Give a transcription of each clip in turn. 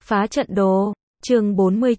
Phá trận đồ, chương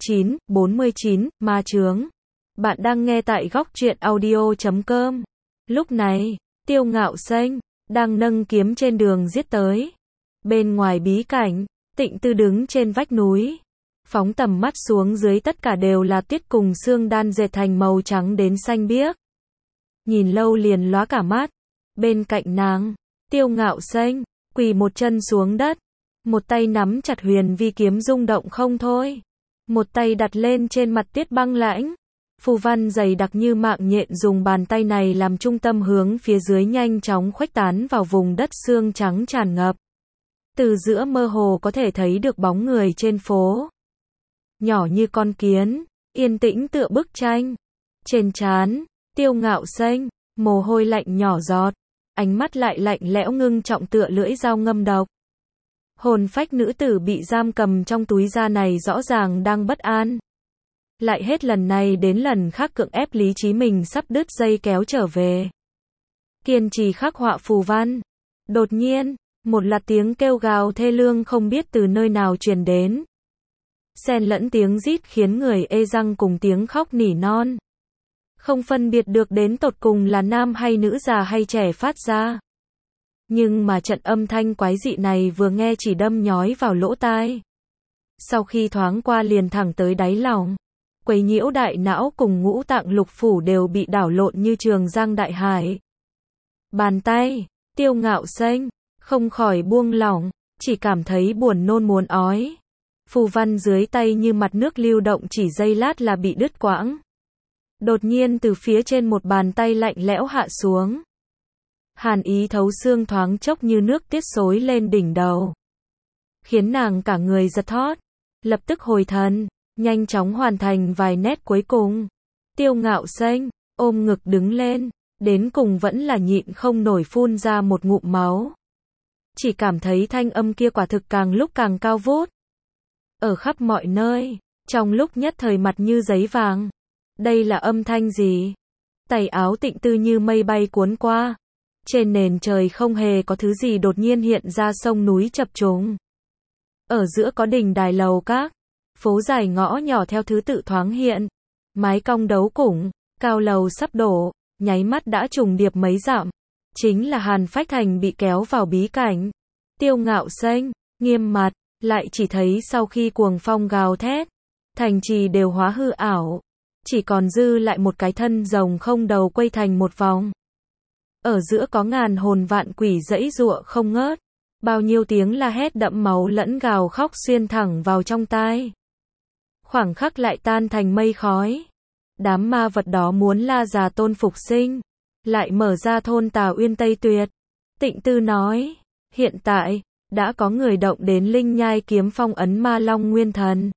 49, ma chướng. Bạn đang nghe tại góc truyện audio.com. Lúc này, Tiêu Ngạo Xanh đang nâng kiếm trên đường giết tới. Bên ngoài bí cảnh, Tịnh Tư đứng trên vách núi, phóng tầm mắt xuống dưới tất cả đều là tuyết cùng xương đan dệt thành màu trắng đến xanh biếc. Nhìn lâu liền lóa cả mắt. Bên cạnh nàng, Tiêu Ngạo Xanh quỳ một chân xuống đất, một tay nắm chặt huyền vi kiếm rung động không thôi, một tay đặt lên trên mặt tuyết băng lãnh. Phù văn dày đặc như mạng nhện dùng bàn tay này làm trung tâm hướng phía dưới nhanh chóng khuếch tán vào vùng đất xương trắng tràn ngập. Từ giữa mơ hồ có thể thấy được bóng người trên phố. Nhỏ như con kiến, yên tĩnh tựa bức tranh. Trên trán, Tiêu Ngạo Xanh, mồ hôi lạnh nhỏ giọt, ánh mắt lại lạnh lẽo ngưng trọng tựa lưỡi dao ngâm độc. Hồn phách nữ tử bị giam cầm trong túi da này rõ ràng đang bất an. Lại hết lần này đến lần khác cưỡng ép lý trí mình sắp đứt dây kéo trở về. Kiên trì khắc họa phù văn. Đột nhiên, một loạt tiếng kêu gào thê lương không biết từ nơi nào truyền đến. Xen lẫn tiếng rít khiến người ê răng cùng tiếng khóc nỉ non. Không phân biệt được đến tột cùng là nam hay nữ, già hay trẻ phát ra. Nhưng mà trận âm thanh quái dị này vừa nghe chỉ đâm nhói vào lỗ tai. Sau khi thoáng qua liền thẳng tới đáy lòng. Quấy nhiễu đại não cùng ngũ tạng lục phủ đều bị đảo lộn như trường giang đại hải. Bàn tay, Tiêu Ngạo Xanh không khỏi buông lỏng, chỉ cảm thấy buồn nôn muốn ói. Phù văn dưới tay như mặt nước lưu động chỉ giây lát là bị đứt quãng. Đột nhiên từ phía trên một bàn tay lạnh lẽo hạ xuống. Hàn ý thấu xương thoáng chốc như nước tiết xối lên đỉnh đầu, khiến nàng cả người giật thót, lập tức hồi thần, nhanh chóng hoàn thành vài nét cuối cùng. Tiêu Ngạo Xanh ôm ngực đứng lên, đến cùng vẫn là nhịn không nổi phun ra một ngụm máu. Chỉ cảm thấy thanh âm kia quả thực càng lúc càng cao vút, ở khắp mọi nơi, trong lúc nhất thời mặt như giấy vàng. Đây là âm thanh gì? Tay áo Tịnh Tư như mây bay cuốn qua. Trên nền trời không hề có thứ gì đột nhiên hiện ra, sông núi chập trùng. Ở giữa có đình đài lầu các, phố dài ngõ nhỏ theo thứ tự thoáng hiện. Mái cong đấu củng, cao lầu sắp đổ, nháy mắt đã trùng điệp mấy dặm. Chính là Hàn Phách Thành bị kéo vào bí cảnh. Tiêu Ngạo Xanh nghiêm mặt, lại chỉ thấy sau khi cuồng phong gào thét, thành trì đều hóa hư ảo. Chỉ còn dư lại một cái thân rồng không đầu quay thành một vòng. Ở giữa có ngàn hồn vạn quỷ giãy giụa không ngớt. Bao nhiêu tiếng la hét đẫm máu lẫn gào khóc xuyên thẳng vào trong tai. Khoảng khắc lại tan thành mây khói. Đám ma vật đó muốn La Già Tôn phục sinh, lại mở ra thôn Tà Uyên Tây Tuyệt. Tịnh Tư nói, hiện tại, đã có người động đến linh nhai kiếm phong ấn Ma Long Nguyên Thần.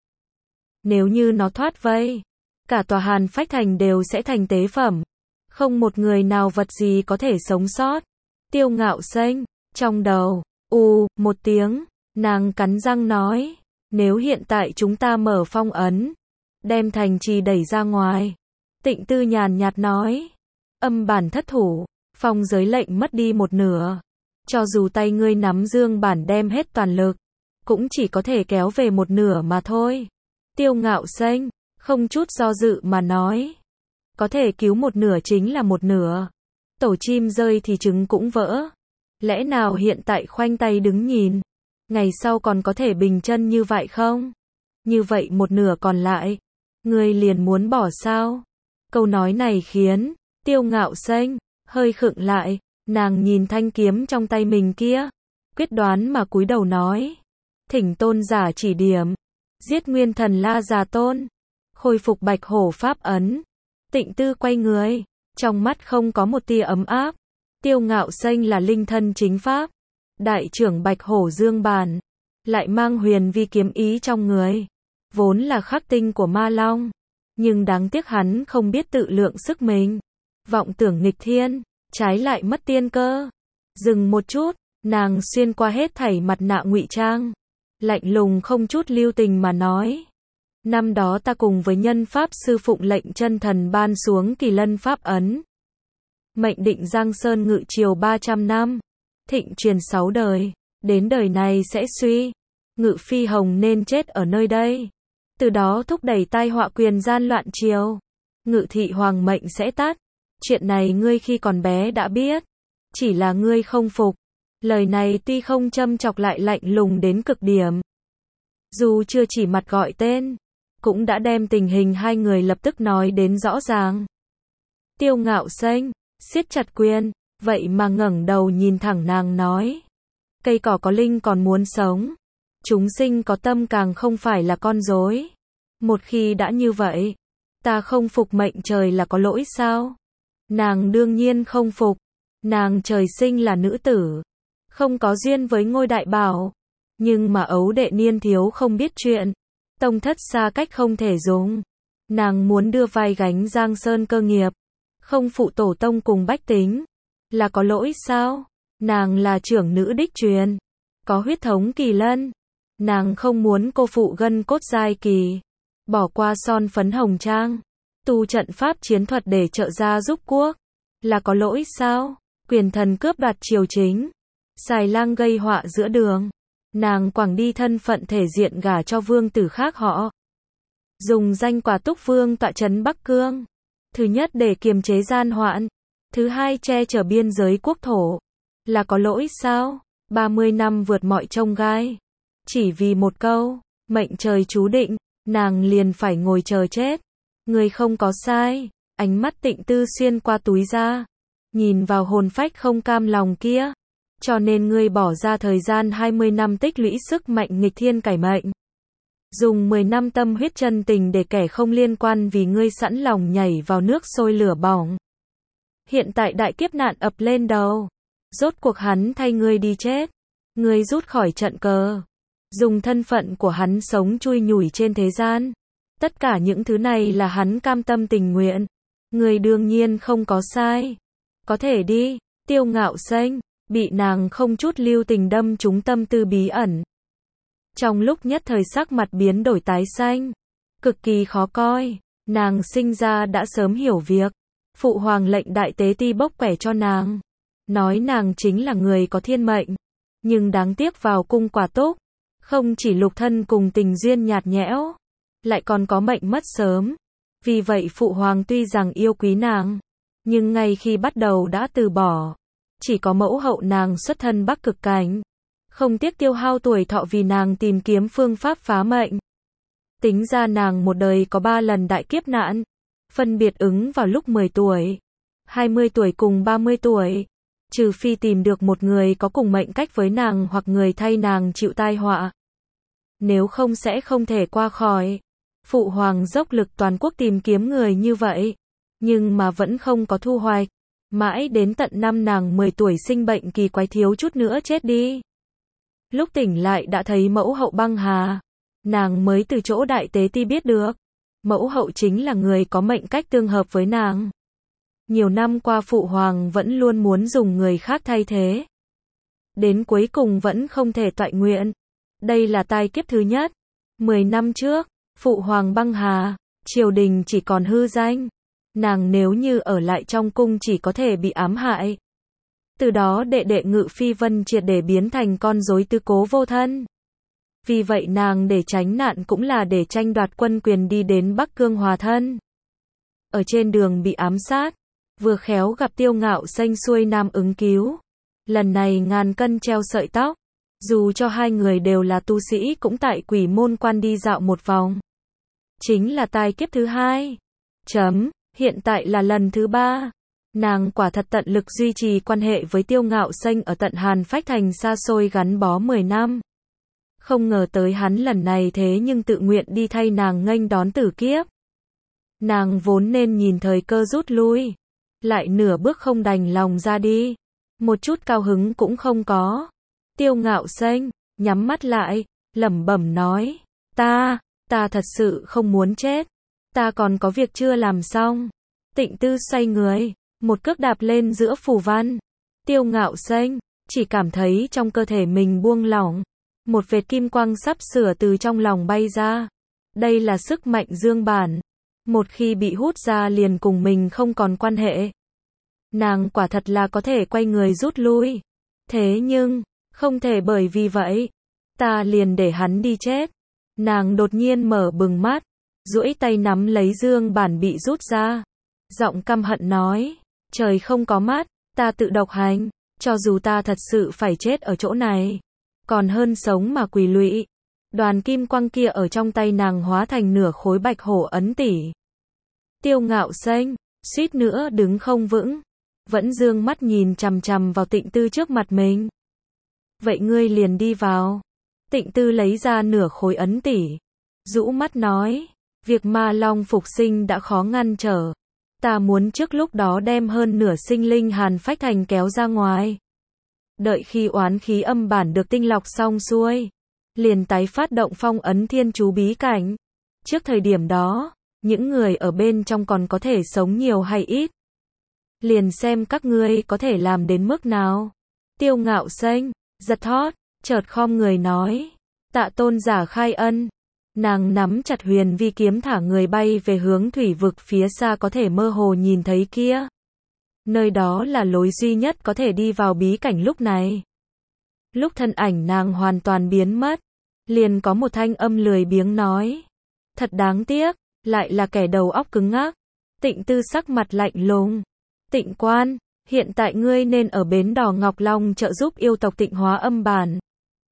Nếu như nó thoát vây, cả tòa Hàn Phách Thành đều sẽ thành tế phẩm. Không một người nào vật gì có thể sống sót. Tiêu Ngạo Xanh trong đầu, một tiếng, nàng cắn răng nói, nếu hiện tại chúng ta mở phong ấn, đem thành trì đẩy ra ngoài. Tịnh Tư nhàn nhạt nói, âm bản thất thủ, phong giới lệnh mất đi một nửa. Cho dù tay ngươi nắm dương bản đem hết toàn lực, cũng chỉ có thể kéo về một nửa mà thôi. Tiêu Ngạo Xanh không chút do dự mà nói, có thể cứu một nửa chính là một nửa. Tổ chim rơi thì trứng cũng vỡ. Lẽ nào hiện tại khoanh tay đứng nhìn, ngày sau còn có thể bình chân như vậy không? Như vậy một nửa còn lại, ngươi liền muốn bỏ sao? Câu nói này khiến Tiêu Ngạo Xanh hơi khựng lại, nàng nhìn thanh kiếm trong tay mình kia, quyết đoán mà cúi đầu nói, thỉnh tôn giả chỉ điểm, giết nguyên thần La Già Tôn, khôi phục Bạch Hổ pháp ấn. Tịnh Tư quay người, trong mắt không có một tia ấm áp. Tiêu Ngạo Xanh là linh thân chính pháp, đại trưởng Bạch Hổ Dương Bản, lại mang huyền vi kiếm ý trong người, vốn là khắc tinh của Ma Long, nhưng đáng tiếc hắn không biết tự lượng sức mình, vọng tưởng nghịch thiên, trái lại mất tiên cơ. Dừng một chút, nàng xuyên qua hết thảy mặt nạ ngụy trang, lạnh lùng không chút lưu tình mà nói, năm đó ta cùng với nhân pháp sư phụng lệnh chân thần ban xuống Kỳ Lân pháp ấn, mệnh định Giang Sơn ngự triều 300 năm, thịnh truyền 6 đời, đến đời này sẽ suy. Ngự Phi Hồng nên chết ở nơi đây. Từ đó thúc đẩy tai họa quyền gian loạn triều. Ngự thị hoàng mệnh sẽ tắt. Chuyện này ngươi khi còn bé đã biết. Chỉ là ngươi không phục. Lời này tuy không châm chọc lại lạnh lùng đến cực điểm. Dù chưa chỉ mặt gọi tên, cũng đã đem tình hình hai người lập tức nói đến rõ ràng. Tiêu Ngạo Xanh siết chặt quyền, vậy mà ngẩng đầu nhìn thẳng nàng nói. Cây cỏ có linh còn muốn sống. Chúng sinh có tâm càng không phải là con rối. Một khi đã như vậy, ta không phục mệnh trời là có lỗi sao? Nàng đương nhiên không phục. Nàng trời sinh là nữ tử, không có duyên với ngôi đại bảo. Nhưng mà ấu đệ niên thiếu không biết chuyện. Tông thất xa cách không thể dùng. Nàng muốn đưa vai gánh Giang Sơn cơ nghiệp. Không phụ tổ tông cùng bách tính. Là có lỗi sao? Nàng là trưởng nữ đích truyền. Có huyết thống kỳ lân. Nàng không muốn cô phụ gân cốt giai kỳ. Bỏ qua son phấn hồng trang. Tu trận pháp chiến thuật để trợ gia giúp quốc. Là có lỗi sao? Quyền thần cướp đoạt triều chính. Xài lang gây họa giữa đường. Nàng quẳng đi thân phận thể diện gả cho vương tử khác họ. Dùng danh Quả Túc Vương tọa trấn Bắc Cương. Thứ nhất để kiềm chế gian hoạn. Thứ hai che chở biên giới quốc thổ. Là có lỗi sao? 30 năm vượt mọi chông gai. Chỉ vì một câu, mệnh trời chú định, nàng liền phải ngồi chờ chết. Người không có sai. Ánh mắt Tịnh Tư xuyên qua túi ra. Nhìn vào hồn phách không cam lòng kia. Cho nên ngươi bỏ ra thời gian 20 năm tích lũy sức mạnh nghịch thiên cải mệnh. Dùng 10 năm tâm huyết chân tình để kẻ không liên quan vì ngươi sẵn lòng nhảy vào nước sôi lửa bỏng. Hiện tại đại kiếp nạn ập lên đầu. Rốt cuộc hắn thay ngươi đi chết. Ngươi rút khỏi trận cờ. Dùng thân phận của hắn sống chui nhủi trên thế gian. Tất cả những thứ này là hắn cam tâm tình nguyện. Ngươi đương nhiên không có sai. Có thể đi. Tiêu Ngạo Xanh bị nàng không chút lưu tình đâm trúng tâm tư bí ẩn. Trong lúc nhất thời sắc mặt biến đổi tái xanh, cực kỳ khó coi. Nàng sinh ra đã sớm hiểu việc. Phụ hoàng lệnh đại tế ti bốc quẻ cho nàng. Nói nàng chính là người có thiên mệnh. Nhưng đáng tiếc vào cung Quả Túc. Không chỉ lục thân cùng tình duyên nhạt nhẽo. Lại còn có mệnh mất sớm. Vì vậy phụ hoàng tuy rằng yêu quý nàng. Nhưng ngay khi bắt đầu đã từ bỏ. Chỉ có mẫu hậu nàng xuất thân Bắc Cực Cảnh. Không tiếc tiêu hao tuổi thọ vì nàng tìm kiếm phương pháp phá mệnh. Tính ra nàng một đời có 3 lần đại kiếp nạn. Phân biệt ứng vào lúc 10 tuổi, 20 tuổi cùng 30 tuổi. Trừ phi tìm được một người có cùng mệnh cách với nàng hoặc người thay nàng chịu tai họa. Nếu không sẽ không thể qua khỏi. Phụ hoàng dốc lực toàn quốc tìm kiếm người như vậy. Nhưng mà vẫn không có thu hoạch. Mãi đến tận năm nàng 10 tuổi sinh bệnh kỳ quái thiếu chút nữa chết đi. Lúc tỉnh lại đã thấy mẫu hậu băng hà. Nàng mới từ chỗ đại tế ti biết được. Mẫu hậu chính là người có mệnh cách tương hợp với nàng. Nhiều năm qua phụ hoàng vẫn luôn muốn dùng người khác thay thế. Đến cuối cùng vẫn không thể toại nguyện. Đây là tai kiếp thứ nhất. 10 năm trước, phụ hoàng băng hà, triều đình chỉ còn hư danh. Nàng nếu như ở lại trong cung chỉ có thể bị ám hại. Từ đó đệ đệ Ngự Phi Vân triệt để biến thành con rối tứ cố vô thân. Vì vậy nàng để tránh nạn cũng là để tranh đoạt quân quyền đi đến Bắc Cương hòa thân. Ở trên đường bị ám sát, vừa khéo gặp Tiêu Ngạo Xanh xuôi nam ứng cứu. Lần này ngàn cân treo sợi tóc. Dù cho hai người đều là tu sĩ cũng tại Quỷ Môn Quan đi dạo một vòng. Chính là tai kiếp thứ hai. Hiện tại là lần thứ 3. Nàng quả thật tận lực duy trì quan hệ với Tiêu Ngạo Xanh ở tận Hàn Phách Thành xa xôi gắn bó 10 năm. Không ngờ tới hắn lần này thế nhưng tự nguyện đi thay nàng nghênh đón tử kiếp. Nàng vốn nên nhìn thời cơ rút lui. Lại nửa bước không đành lòng ra đi. Một chút cao hứng cũng không có. Tiêu Ngạo Xanh nhắm mắt lại, lẩm bẩm nói. Ta thật sự không muốn chết. Ta còn có việc chưa làm xong. Tịnh Tư xoay người, một cước đạp lên giữa phù văn. Tiêu Ngạo Xanh chỉ cảm thấy trong cơ thể mình buông lỏng. Một vệt kim quang sắp sửa từ trong lòng bay ra. Đây là sức mạnh dương bản. Một khi bị hút ra liền cùng mình không còn quan hệ. Nàng quả thật là có thể quay người rút lui. Thế nhưng, không thể bởi vì vậy. ta liền để hắn đi chết. Nàng đột nhiên mở bừng mắt, duỗi tay nắm lấy dương bản bị rút ra. Giọng căm hận nói, trời không có mắt, ta tự độc hành, cho dù ta thật sự phải chết ở chỗ này, còn hơn sống mà quỳ lụy. Đoàn kim quang kia ở trong tay nàng hóa thành nửa khối bạch hổ ấn tỷ. Tiêu Ngạo Xanh, suýt nữa đứng không vững, vẫn dương mắt nhìn chằm chằm vào Tịnh Tư trước mặt mình. Vậy ngươi liền đi vào. Tịnh Tư lấy ra nửa khối ấn tỷ, rũ mắt nói, việc ma long phục sinh đã khó ngăn trở. Ta muốn trước lúc đó đem hơn nửa sinh linh hàn phách thành kéo ra ngoài. Đợi khi oán khí âm bản được tinh lọc xong xuôi, liền tái phát động phong ấn thiên chú bí cảnh. Trước thời điểm đó, những người ở bên trong còn có thể sống nhiều hay ít. Liền xem các ngươi có thể làm đến mức nào. Tiêu Ngạo Xanh, giật thót, chợt khom người nói, tạ tôn giả khai ân. Nàng nắm chặt huyền vi kiếm thả người bay về hướng thủy vực phía xa có thể mơ hồ nhìn thấy kia. Nơi đó là lối duy nhất có thể đi vào bí cảnh lúc này. Lúc thân ảnh nàng hoàn toàn biến mất, liền có một thanh âm lười biếng nói, thật đáng tiếc, lại là kẻ đầu óc cứng ngắc. Tịnh Tư sắc mặt lạnh lùng, Tịnh Quan, hiện tại ngươi nên ở bến đỏ Ngọc Long trợ giúp yêu tộc tịnh hóa âm bản.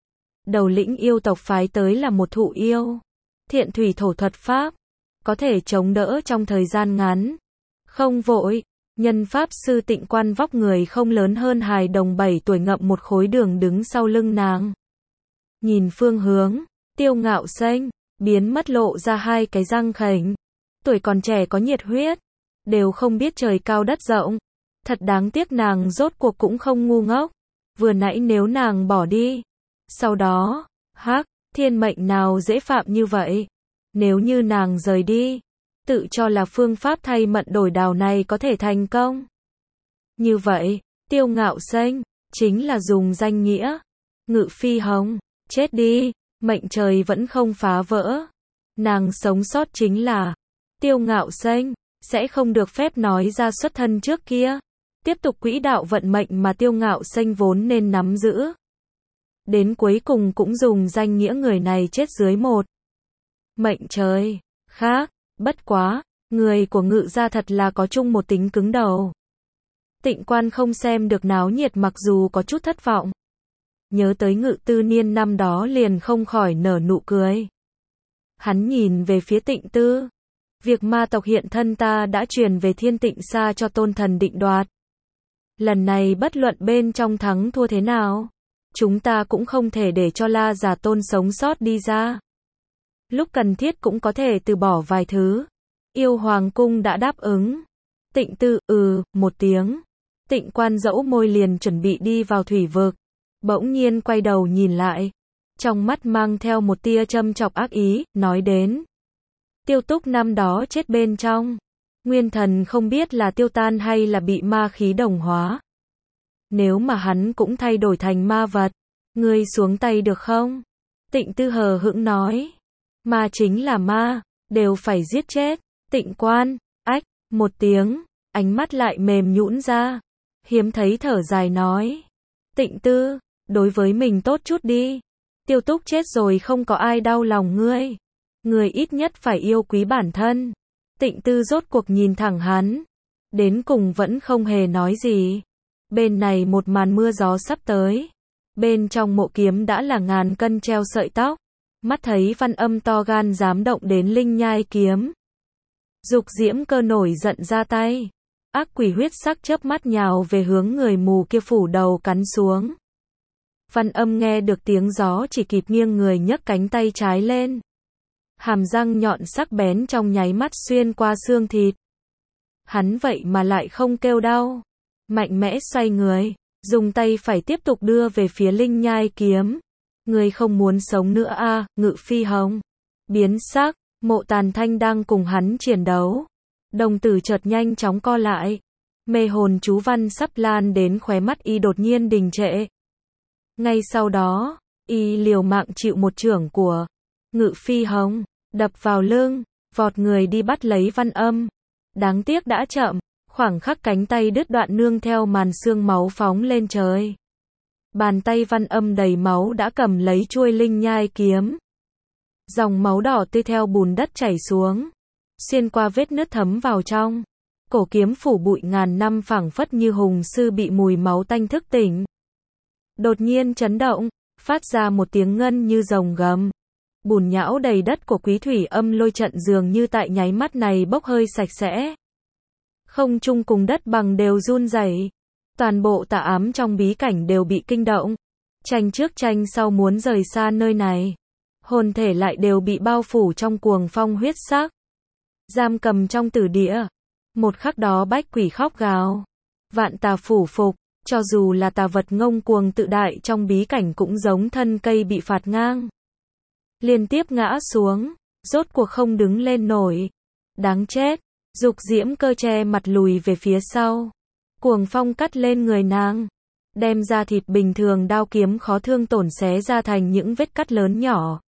Đầu lĩnh yêu tộc phái tới là một thụ yêu, thiện thủy thổ thuật pháp, có thể chống đỡ trong thời gian ngắn. Không vội, nhân pháp sư Tịnh Quan vóc người không lớn hơn hài đồng 7 tuổi ngậm một khối đường đứng sau lưng nàng. Nhìn phương hướng, Tiêu Ngạo Xanh, biến mất lộ ra hai cái răng khểnh. Tuổi còn trẻ có nhiệt huyết, đều không biết trời cao đất rộng. Thật đáng tiếc nàng rốt cuộc cũng không ngu ngốc. Vừa nãy nếu nàng bỏ đi, sau đó, thiên mệnh nào dễ phạm như vậy. Nếu như nàng rời đi, tự cho là phương pháp thay mận đổi đào này có thể thành công. Như vậy, Tiêu Ngạo Xanh, chính là dùng danh nghĩa. Ngự Phi Hồng, chết đi, mệnh trời vẫn không phá vỡ. Nàng sống sót chính là, Tiêu Ngạo Xanh, sẽ không được phép nói ra xuất thân trước kia. Tiếp tục quỹ đạo vận mệnh mà Tiêu Ngạo Xanh vốn nên nắm giữ. Đến cuối cùng cũng dùng danh nghĩa người này chết dưới một mệnh trời khác. Bất quá, người của Ngự gia thật là có chung một tính cứng đầu. Tịnh Quan không xem được náo nhiệt mặc dù có chút thất vọng. Nhớ tới Ngự Tư Niên năm đó liền không khỏi nở nụ cười. Hắn nhìn về phía Tịnh Tư. Việc ma tộc hiện thân ta đã truyền về Thiên Tịnh Sa cho tôn thần định đoạt. Lần này bất luận bên trong thắng thua thế nào, chúng ta cũng không thể để cho La Già Tôn sống sót đi ra. Lúc cần thiết cũng có thể từ bỏ vài thứ. Yêu Hoàng Cung đã đáp ứng. Tịnh Tư, một tiếng. Tịnh Quan dẫu môi liền chuẩn bị đi vào thủy vực. Bỗng nhiên quay đầu nhìn lại. Trong mắt mang theo một tia châm chọc ác ý, nói đến. Tiêu Túc năm đó chết bên trong. Nguyên thần không biết là tiêu tan hay là bị ma khí đồng hóa. Nếu mà hắn cũng thay đổi thành ma vật, ngươi xuống tay được không? Tịnh Tư hờ hững nói. Ma chính là ma, đều phải giết chết. Tịnh Quan, một tiếng, ánh mắt lại mềm nhũn ra. Hiếm thấy thở dài nói. Tịnh Tư, đối với mình tốt chút đi. Tiêu Túc chết rồi không có ai đau lòng ngươi. Ngươi ít nhất phải yêu quý bản thân. Tịnh Tư rốt cuộc nhìn thẳng hắn. Đến cùng vẫn không hề nói gì. Bên này một màn mưa gió sắp tới. Bên trong mộ kiếm đã là ngàn cân treo sợi tóc. Mắt thấy Văn Âm to gan dám động đến Linh Nhai kiếm. Dục Diễm Cơ nổi giận ra tay. Ác quỷ huyết sắc chớp mắt nhào về hướng người mù kia phủ đầu cắn xuống. Văn Âm nghe được tiếng gió chỉ kịp nghiêng người nhấc cánh tay trái lên. Hàm răng nhọn sắc bén trong nháy mắt xuyên qua xương thịt. Hắn vậy mà lại không kêu đau. Mạnh mẽ xoay người, dùng tay phải tiếp tục đưa về phía Linh Nhai kiếm. Người không muốn sống nữa à, Ngự Phi Hồng. Biến sắc, Mộ Tàn Thanh đang cùng hắn chiến đấu. Đồng tử chợt nhanh chóng co lại. Mê hồn chú văn sắp lan đến khóe mắt y đột nhiên đình trệ. Ngay sau đó, y liều mạng chịu một chưởng của Ngự Phi Hồng, đập vào lưng, vọt người đi bắt lấy Văn Âm. Đáng tiếc đã chậm, khoảng khắc cánh tay đứt đoạn nương theo màn xương máu phóng lên trời. Bàn tay Văn Âm đầy máu đã cầm lấy chuôi linh nhai kiếm. Dòng máu đỏ tươi theo bùn đất chảy xuống, xuyên qua vết nứt thấm vào trong. Cổ kiếm phủ bụi ngàn năm phảng phất như hùng sư bị mùi máu tanh thức tỉnh. Đột nhiên chấn động, phát ra một tiếng ngân như rồng gầm. Bùn nhão đầy đất của Quý Thủy Âm lôi trận dường như tại nháy mắt này bốc hơi sạch sẽ. Không trung cùng đất bằng đều run rẩy. Toàn bộ tà ám trong bí cảnh đều bị kinh động. Tranh trước tranh sau muốn rời xa nơi này. Hồn thể lại đều bị bao phủ trong cuồng phong huyết sắc. Giam cầm trong tử địa. Một khắc đó bách quỷ khóc gào. Vạn tà phủ phục. Cho dù là tà vật ngông cuồng tự đại trong bí cảnh cũng giống thân cây bị phạt ngang. Liên tiếp ngã xuống. Rốt cuộc không đứng lên nổi. Đáng chết. Dục Diễm Cơ che mặt lùi về phía sau. Cuồng phong cắt lên người nàng. Đem ra thịt bình thường đao kiếm khó thương tổn xé ra thành những vết cắt lớn nhỏ.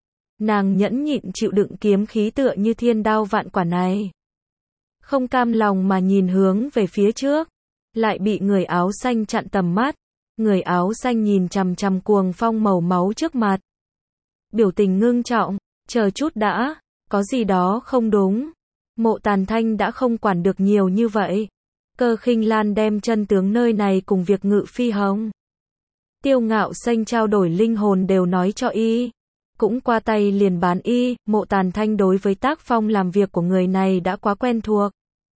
Nàng nhẫn nhịn chịu đựng kiếm khí tựa như thiên đao vạn quả này. Không cam lòng mà nhìn hướng về phía trước. Lại bị người áo xanh chặn tầm mắt. Người áo xanh nhìn chằm chằm cuồng phong màu máu trước mặt. Biểu tình ngưng trọng. Chờ chút đã. Có gì đó không đúng. Mộ Tàn Thanh đã không quản được nhiều như vậy. Cơ Khinh Lan đem chân tướng nơi này cùng việc Ngự Phi Hồng, Tiêu Ngạo Xanh trao đổi linh hồn đều nói cho y. Cũng qua tay liền bán y. Mộ Tàn Thanh đối với tác phong làm việc của người này đã quá quen thuộc.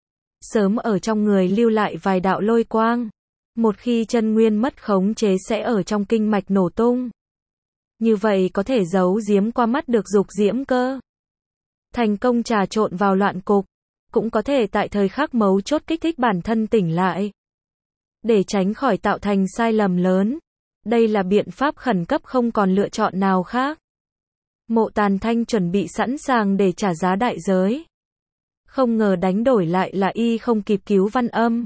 Sớm ở trong người lưu lại vài đạo lôi quang. Một khi chân nguyên mất khống chế sẽ ở trong kinh mạch nổ tung. Như vậy có thể giấu giếm qua mắt được Dục Diễm Cơ. Thành công trà trộn vào loạn cục. Cũng có thể tại thời khắc mấu chốt kích thích bản thân tỉnh lại. Để tránh khỏi tạo thành sai lầm lớn. Đây là biện pháp khẩn cấp không còn lựa chọn nào khác. Mộ Tàn Thanh chuẩn bị sẵn sàng để trả giá đại giới. Không ngờ đánh đổi lại là y không kịp cứu Văn Âm.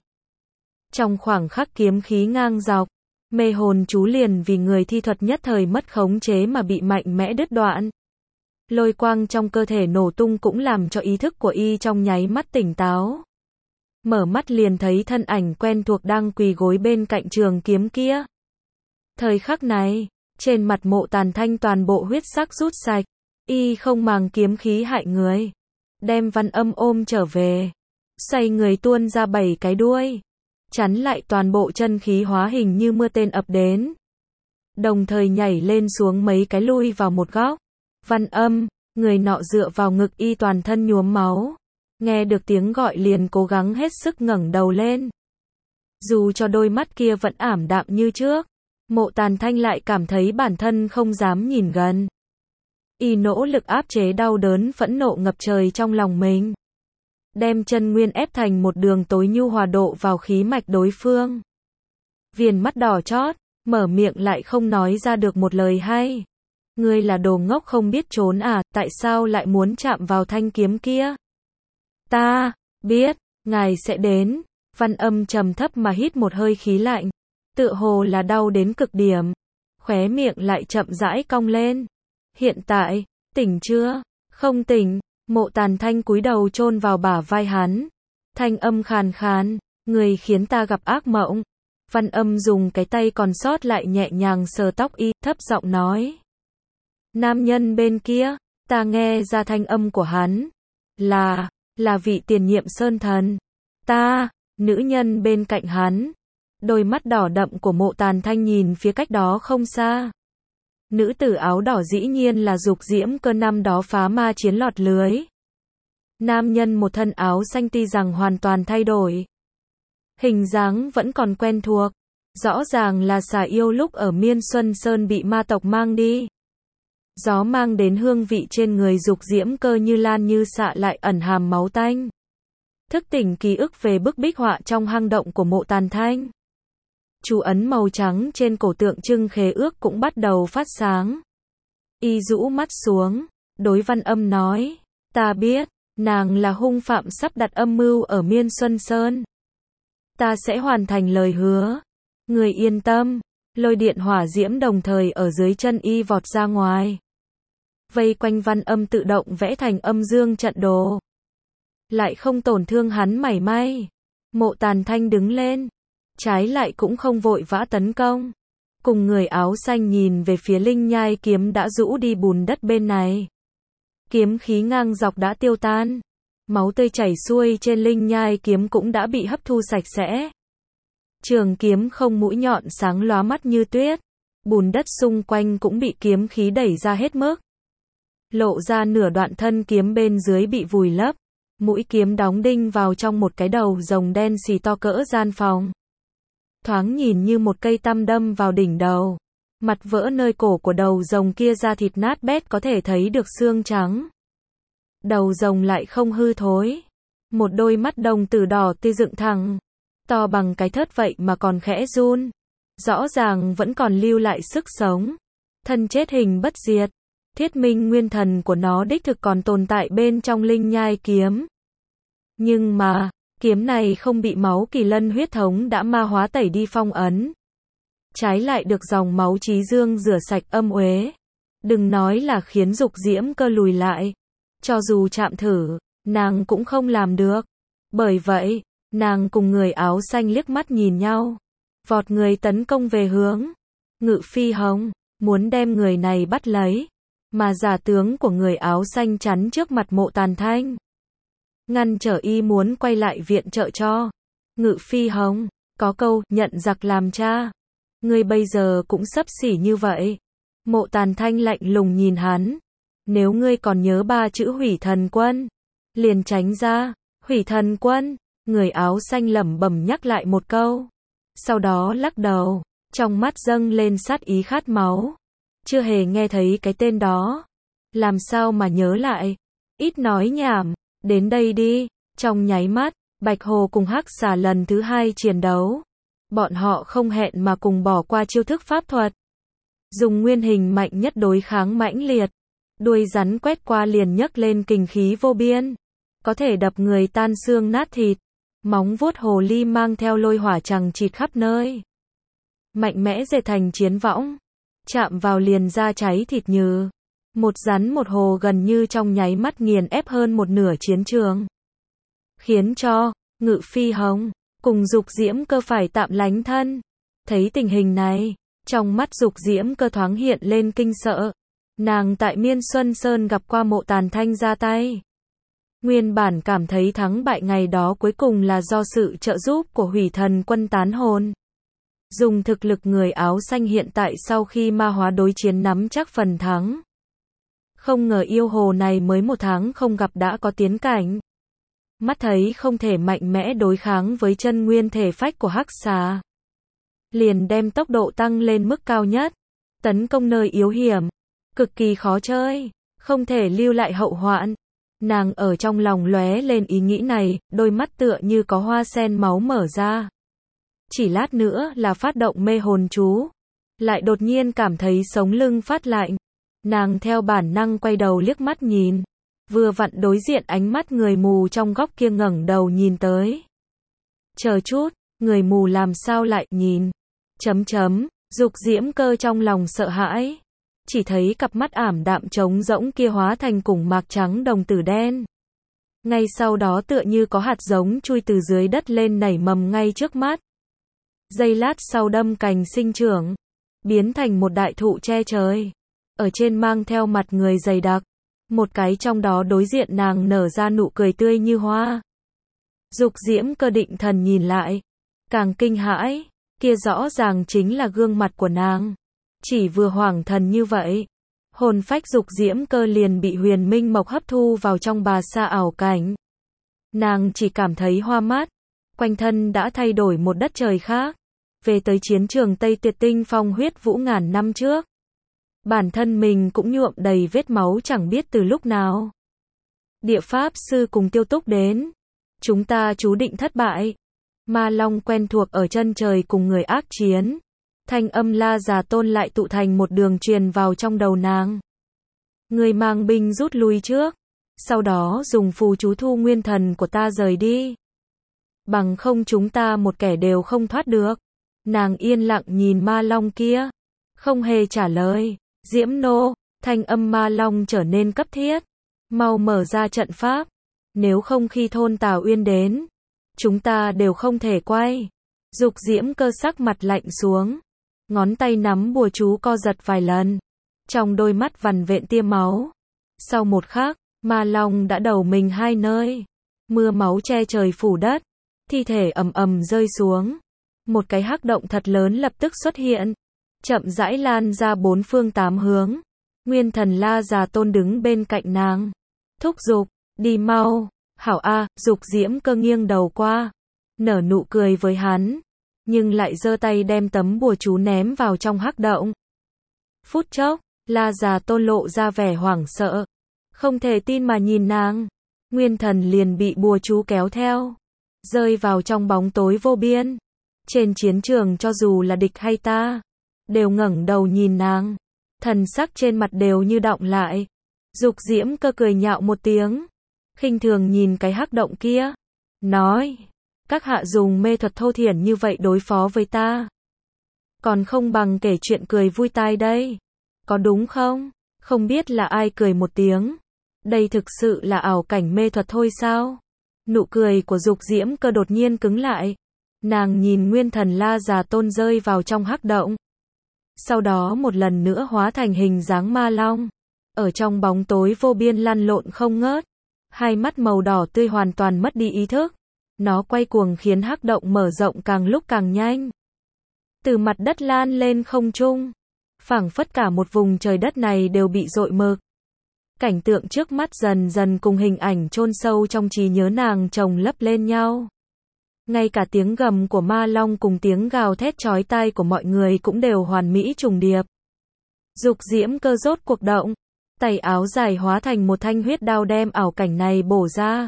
Trong khoảng khắc kiếm khí ngang dọc, mê hồn chú liền vì người thi thuật nhất thời mất khống chế mà bị mạnh mẽ đứt đoạn. Lôi quang trong cơ thể nổ tung cũng làm cho ý thức của y trong nháy mắt tỉnh táo. Mở mắt liền thấy thân ảnh quen thuộc đang quỳ gối bên cạnh trường kiếm kia. Thời khắc này, trên mặt Mộ Tàn Thanh toàn bộ huyết sắc rút sạch. Y không màng kiếm khí hại người. Đem Văn Âm ôm trở về. Xoay người tuôn ra 7 cái đuôi. Chắn lại toàn bộ chân khí hóa hình như mưa tên ập đến. Đồng thời nhảy lên xuống mấy cái lui vào một góc. Văn Âm, người nọ dựa vào ngực y toàn thân nhuốm máu. Nghe được tiếng gọi liền cố gắng hết sức ngẩng đầu lên. Dù cho đôi mắt kia vẫn ảm đạm như trước, Mộ Tàn Thanh lại cảm thấy bản thân không dám nhìn gần. Y nỗ lực áp chế đau đớn phẫn nộ ngập trời trong lòng mình. Đem chân nguyên ép thành một đường tối nhu hòa độ vào khí mạch đối phương. Viền mắt đỏ chót, mở miệng lại không nói ra được một lời hay. Ngươi là đồ ngốc không biết trốn à, tại sao lại muốn chạm vào thanh kiếm kia? Ta biết, ngài sẽ đến. Văn Âm trầm thấp mà hít một hơi khí lạnh. Tựa hồ là đau đến cực điểm. Khóe miệng lại chậm rãi cong lên. Hiện tại, tỉnh chưa? Không tỉnh. Mộ Tàn Thanh cúi đầu chôn vào bả vai hắn. Thanh âm khàn khàn. Người khiến ta gặp ác mộng. Văn Âm dùng cái tay còn sót lại nhẹ nhàng sờ tóc y, thấp giọng nói. Nam nhân bên kia, ta nghe ra thanh âm của hắn. Là vị tiền nhiệm Sơn Thần. Ta, nữ nhân bên cạnh hắn. Đôi mắt đỏ đậm của Mộ Tàn Thanh nhìn phía cách đó không xa. Nữ tử áo đỏ dĩ nhiên là Dục Diễm Cơ năm đó phá ma chiến lọt lưới. Nam nhân một thân áo xanh tuy rằng hoàn toàn thay đổi. Hình dáng vẫn còn quen thuộc. Rõ ràng là xà yêu lúc ở Miên Xuân Sơn bị ma tộc mang đi. Gió mang đến hương vị trên người Dục Diễm Cơ như lan như xạ lại ẩn hàm máu tanh. Thức tỉnh ký ức về bức bích họa trong hang động của Mộ Tàn Thanh. Chú ấn màu trắng trên cổ tượng trưng khế ước cũng bắt đầu phát sáng. Y rũ mắt xuống, đối Văn Âm nói, ta biết, nàng là hung phạm sắp đặt âm mưu ở Miên Xuân Sơn. Ta sẽ hoàn thành lời hứa. Người yên tâm. Lôi điện hỏa diễm đồng thời ở dưới chân y vọt ra ngoài. Vây quanh Văn Âm tự động vẽ thành âm dương trận đồ. Lại không tổn thương hắn mảy may. Mộ Tàn Thanh đứng lên. Trái lại cũng không vội vã tấn công. cùng người áo xanh nhìn về phía linh nhai kiếm đã rũ đi bùn đất bên này. Kiếm khí ngang dọc đã tiêu tan. Máu tươi chảy xuôi trên linh nhai kiếm cũng đã bị hấp thu sạch sẽ. Trường kiếm không mũi nhọn sáng lóa mắt như tuyết. Bùn đất xung quanh cũng bị kiếm khí đẩy ra hết mức. Lộ ra nửa đoạn thân kiếm bên dưới bị vùi lấp. Mũi kiếm đóng đinh vào trong một cái đầu rồng đen xì to cỡ gian phòng. Thoáng nhìn như một cây tăm đâm vào đỉnh đầu. Mặt vỡ nơi cổ của đầu rồng kia ra thịt nát bét có thể thấy được xương trắng. Đầu rồng lại không hư thối. Một đôi mắt đồng tử đỏ tươi dựng thẳng. To bằng cái thớt vậy mà còn khẽ run. Rõ ràng vẫn còn lưu lại sức sống. Thân chết hình bất diệt. Thiết minh nguyên thần của nó đích thực còn tồn tại bên trong linh nhai kiếm. Nhưng mà, kiếm này không bị máu kỳ lân huyết thống đã ma hóa tẩy đi phong ấn. Trái lại được dòng máu trí dương rửa sạch âm uế. Đừng nói là khiến Dục Diễm Cơ lùi lại. Cho dù chạm thử, nàng cũng không làm được. Bởi vậy, nàng cùng người áo xanh liếc mắt nhìn nhau. Vọt người tấn công về hướng Ngự Phi Hồng, muốn đem người này bắt lấy. Mà giả tướng của người áo xanh chắn trước mặt Mộ Tàn Thanh. Ngăn trở y muốn quay lại viện trợ cho. Ngự Phi Hồng, có câu, nhận giặc làm cha. Ngươi bây giờ cũng xấp xỉ như vậy. Mộ Tàn Thanh lạnh lùng nhìn hắn. Nếu ngươi còn nhớ 3 chữ Hủy Thần Quân, liền tránh ra. Hủy Thần Quân, người áo xanh lẩm bẩm nhắc lại một câu. Sau đó lắc đầu, trong mắt dâng lên sát ý khát máu. Chưa hề nghe thấy cái tên đó. Làm sao mà nhớ lại? Ít nói nhảm, đến đây đi. Trong nháy mắt, Bạch Hồ cùng Hắc Xà lần thứ 2 chiến đấu. Bọn họ không hẹn mà cùng bỏ qua chiêu thức pháp thuật. Dùng nguyên hình mạnh nhất đối kháng mãnh liệt. Đuôi rắn quét qua liền nhấc lên kình khí vô biên. Có thể đập người tan xương nát thịt. Móng vuốt hồ ly mang theo lôi hỏa chằng chịt khắp nơi. Mạnh mẽ dệt thành chiến võng. Chạm vào liền ra cháy thịt như. Một rắn một hồ gần như trong nháy mắt nghiền ép hơn một nửa chiến trường. Khiến cho Ngự Phi Hồng cùng Dục Diễm Cơ phải tạm lánh thân. Thấy tình hình này, trong mắt Dục Diễm Cơ thoáng hiện lên kinh sợ. Nàng tại Miên Xuân Sơn gặp qua Mộ Tàn Thanh ra tay. Nguyên bản cảm thấy thắng bại ngày đó cuối cùng là do sự trợ giúp của Hủy Thần Quân tán hồn. Dùng thực lực người áo xanh hiện tại sau khi ma hóa đối chiến nắm chắc phần thắng. Không ngờ yêu hồ này mới 1 tháng không gặp đã có tiến cảnh. Mắt thấy không thể mạnh mẽ đối kháng với chân nguyên thể phách của Hắc Xà. Liền đem tốc độ tăng lên mức cao nhất. Tấn công nơi yếu hiểm. Cực kỳ khó chơi. Không thể lưu lại hậu hoạn. Nàng ở trong lòng lóe lên ý nghĩ này, đôi mắt tựa như có hoa sen máu mở ra. Chỉ lát nữa là phát động mê hồn chú. Lại đột nhiên cảm thấy sống lưng phát lạnh. Nàng theo bản năng quay đầu liếc mắt nhìn. Vừa vặn đối diện ánh mắt người mù trong góc kia ngẩng đầu nhìn tới. Chờ chút, người mù làm sao lại nhìn? Dục Diễm Cơ trong lòng sợ hãi. Chỉ thấy cặp mắt ảm đạm trống rỗng kia hóa thành củng mạc trắng đồng tử đen. Ngay sau đó tựa như có hạt giống chui từ dưới đất lên nảy mầm ngay trước mắt. Giây lát sau đâm cành sinh trưởng, biến thành một đại thụ che trời. Ở trên mang theo mặt người dày đặc. Một cái trong đó đối diện nàng nở ra nụ cười tươi như hoa. Dục Diễm Cơ định thần nhìn lại. Càng kinh hãi, kia rõ ràng chính là gương mặt của nàng. Chỉ vừa hoảng thần như vậy, hồn phách Dục Diễm Cơ liền bị Huyền Minh Mộc hấp thu vào trong bà sa ảo cảnh. Nàng chỉ cảm thấy hoa mắt, quanh thân đã thay đổi một đất trời khác. Về tới chiến trường Tây Tuyệt Tinh Phong huyết vũ ngàn năm trước. Bản thân mình cũng nhuộm đầy vết máu chẳng biết từ lúc nào. Địa Pháp Sư cùng Tiêu Túc đến. Chúng ta chú định thất bại. Ma Long quen thuộc ở chân trời cùng người ác chiến. Thanh âm La Già Tôn lại tụ thành một đường truyền vào trong đầu nàng. Người mang binh rút lui trước. Sau đó dùng phù chú thu nguyên thần của ta rời đi. Bằng không chúng ta một kẻ đều không thoát được. Nàng yên lặng nhìn Ma Long kia. Không hề trả lời. Diễm nô, thanh âm Ma Long trở nên cấp thiết. Mau mở ra trận pháp. Nếu không khi thôn Tào Uyên đến, chúng ta đều không thể quay. Dục Diễm Cơ sắc mặt lạnh xuống. ngón tay nắm bùa chú co giật vài lần, trong đôi mắt vằn vện tia máu. Sau một khắc, ma long đã đầu mình hai nơi, mưa máu che trời phủ đất, thi thể ầm ầm rơi xuống. Một cái hắc động thật lớn lập tức xuất hiện, chậm rãi lan ra bốn phương tám hướng. Nguyên thần La Già Tôn đứng bên cạnh nàng, thúc giục, đi mau. Hảo a, Dục Diễm Cơ nghiêng đầu qua, nở nụ cười với hắn, nhưng lại giơ tay đem tấm bùa chú ném vào trong hắc động. Phút chốc, La Già Tôn lộ ra vẻ hoảng sợ, không thể tin mà nhìn nàng. Nguyên thần liền bị bùa chú kéo theo, rơi vào trong bóng tối vô biên. Trên chiến trường cho dù là địch hay ta, đều ngẩng đầu nhìn nàng, thần sắc trên mặt đều như đọng lại. Dục Diễm Cơ cười nhạo một tiếng, khinh thường nhìn cái hắc động kia, nói, các hạ dùng mê thuật thô thiển như vậy đối phó với ta, còn không bằng kể chuyện cười vui tai đây, có đúng không? Không biết là ai cười một tiếng, đây thực sự là ảo cảnh mê thuật thôi sao? Nụ cười của Dục Diễm Cơ đột nhiên cứng lại, nàng nhìn nguyên thần La Già Tôn rơi vào trong hắc động, sau đó một lần nữa hóa thành hình dáng ma long, ở trong bóng tối vô biên lăn lộn không ngớt. Hai mắt màu đỏ tươi hoàn toàn mất đi ý thức. Nó quay cuồng khiến hắc động mở rộng càng lúc càng nhanh. Từ mặt đất lan lên không trung. Phảng phất cả một vùng trời đất này đều bị dội mực. Cảnh tượng trước mắt dần dần cùng hình ảnh chôn sâu trong trí nhớ nàng chồng lấp lên nhau. Ngay cả tiếng gầm của ma long cùng tiếng gào thét chói tai của mọi người cũng đều hoàn mỹ trùng điệp. Dục Diễm Cơ rốt cuộc động. Tay áo dài hóa thành một thanh huyết đao đem ảo cảnh này bổ ra.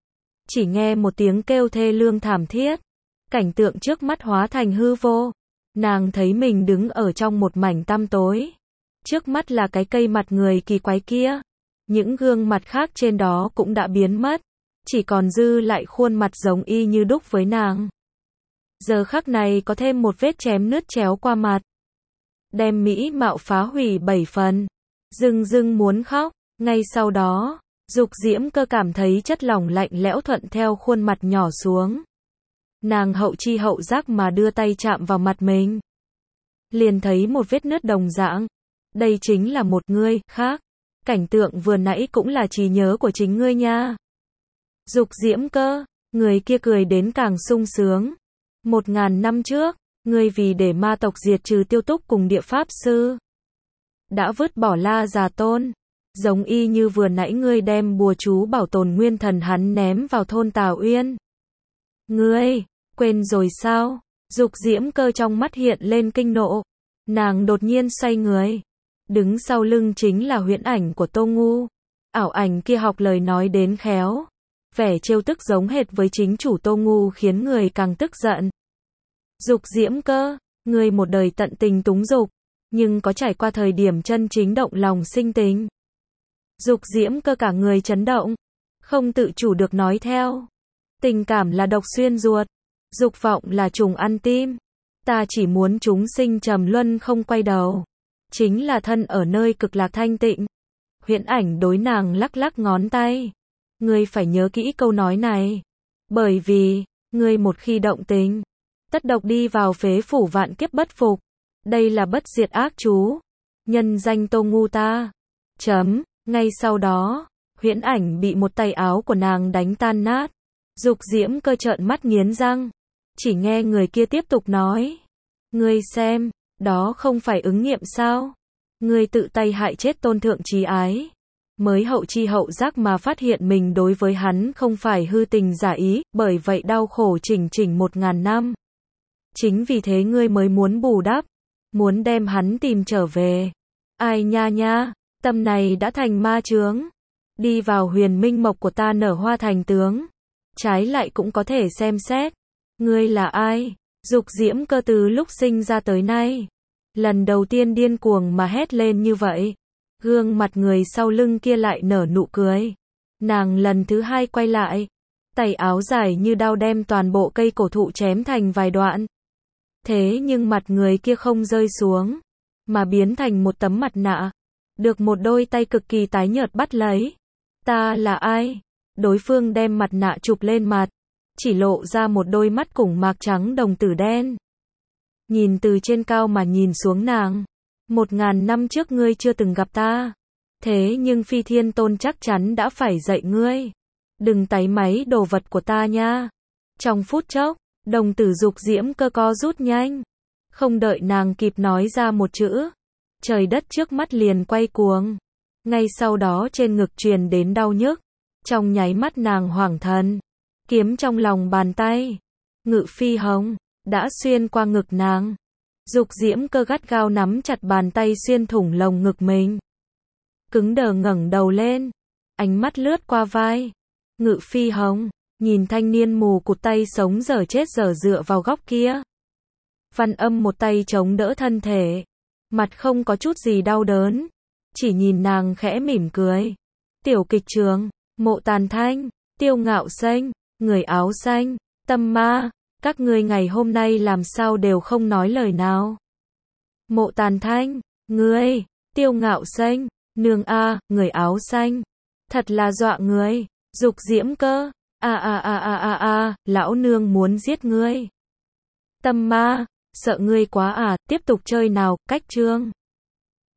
Chỉ nghe một tiếng kêu thê lương thảm thiết. Cảnh tượng trước mắt hóa thành hư vô. Nàng thấy mình đứng ở trong một mảnh tăm tối. Trước mắt là cái cây mặt người kỳ quái kia. Những gương mặt khác trên đó cũng đã biến mất. Chỉ còn dư lại khuôn mặt giống y như đúc với nàng. Giờ khắc này có thêm một vết chém nứt chéo qua mặt. Đem mỹ mạo phá hủy 7 phần. Dưng dưng muốn khóc. Ngay sau đó, Dục Diễm Cơ cảm thấy chất lỏng lạnh lẽo thuận theo khuôn mặt nhỏ xuống. Nàng hậu chi hậu giác mà đưa tay chạm vào mặt mình. Liền thấy một vết nứt đồng dạng. Đây chính là một ngươi khác. Cảnh tượng vừa nãy cũng là trí nhớ của chính ngươi nha. Dục Diễm Cơ, người kia cười đến càng sung sướng. 1000 năm trước, ngươi vì để ma tộc diệt trừ Tiêu Túc cùng địa pháp sư, đã vứt bỏ La Già Tôn, giống y như vừa nãy ngươi đem bùa chú bảo tồn nguyên thần hắn ném vào thôn Tào Uyên. Ngươi, quên rồi sao? Dục Diễm Cơ trong mắt hiện lên kinh nộ. Nàng đột nhiên xoay người. Đứng sau lưng chính là huyễn ảnh của Tô Ngu. Ảo ảnh kia học lời nói đến khéo. Vẻ trêu tức giống hệt với chính chủ Tô Ngu khiến người càng tức giận. Dục Diễm Cơ, ngươi một đời tận tình túng dục, nhưng có trải qua thời điểm chân chính động lòng sinh tình. Dục Diễm Cơ cả người chấn động, không tự chủ được nói theo. Tình cảm là độc xuyên ruột, dục vọng là trùng ăn tim. Ta chỉ muốn chúng sinh trầm luân không quay đầu. Chính là thân ở nơi cực lạc thanh tịnh. Huyễn ảnh đối nàng lắc lắc ngón tay. Ngươi phải nhớ kỹ câu nói này. Bởi vì, ngươi một khi động tình, tất độc đi vào phế phủ vạn kiếp bất phục. Đây là bất diệt ác chú. Nhân danh Tô Ngu ta. Chấm. Ngay sau đó, huyễn ảnh bị một tay áo của nàng đánh tan nát. Dục Diễm Cơ trợn mắt nghiến răng. Chỉ nghe người kia tiếp tục nói. Ngươi xem, đó không phải ứng nghiệm sao? Ngươi tự tay hại chết tôn thượng trí ái. Mới hậu chi hậu giác mà phát hiện mình đối với hắn không phải hư tình giả ý, bởi vậy đau khổ chỉnh 1000 năm. Chính vì thế ngươi mới muốn bù đắp, muốn đem hắn tìm trở về. Ai nha nha, tâm này đã thành ma chướng. Đi vào huyền minh mộc của ta nở hoa thành tướng. Trái lại cũng có thể xem xét. Ngươi là ai? Dục Diễm Cơ từ lúc sinh ra tới nay, lần đầu tiên điên cuồng mà hét lên như vậy. Gương mặt người sau lưng kia lại nở nụ cười. Nàng lần thứ hai quay lại. Tay áo dài như đao đem toàn bộ cây cổ thụ chém thành vài đoạn. Thế nhưng mặt người kia không rơi xuống, mà biến thành một tấm mặt nạ. Được một đôi tay cực kỳ tái nhợt bắt lấy. Ta là ai? Đối phương đem mặt nạ chụp lên mặt. Chỉ lộ ra một đôi mắt cùng mạc trắng đồng tử đen. nhìn từ trên cao mà nhìn xuống nàng. 1000 năm trước ngươi chưa từng gặp ta. Thế nhưng Phi Thiên Tôn chắc chắn đã phải dạy ngươi. Đừng táy máy đồ vật của ta nha. Trong phút chốc, đồng tử Dục Diễm Cơ co rút nhanh. Không đợi nàng kịp nói ra một chữ, trời đất trước mắt liền quay cuồng. Ngay sau đó trên ngực truyền đến đau nhức. Trong nháy mắt nàng hoảng thần. Kiếm trong lòng bàn tay, Ngự Phi Hồng, đã xuyên qua ngực nàng. Dục Diễm Cơ gắt gao nắm chặt bàn tay xuyên thủng lồng ngực mình. Cứng đờ ngẩng đầu lên, ánh mắt lướt qua vai. Ngự Phi Hồng, nhìn thanh niên mù cụt tay sống dở chết dở dựa vào góc kia. Văn Âm một tay chống đỡ thân thể, mặt không có chút gì đau đớn, chỉ nhìn nàng khẽ mỉm cười. Tiểu kịch trường, Mộ Tàn Thanh, Tiêu Ngạo Xanh, Người áo xanh, Tâm Ma, các ngươi ngày hôm nay làm sao đều không nói lời nào. Mộ Tàn Thanh, ngươi, Tiêu Ngạo Xanh, nương a, Người áo xanh, thật là dọa người. Dục Diễm Cơ, lão nương muốn giết ngươi. Tâm Ma, sợ ngươi quá à, tiếp tục chơi nào, cách chương.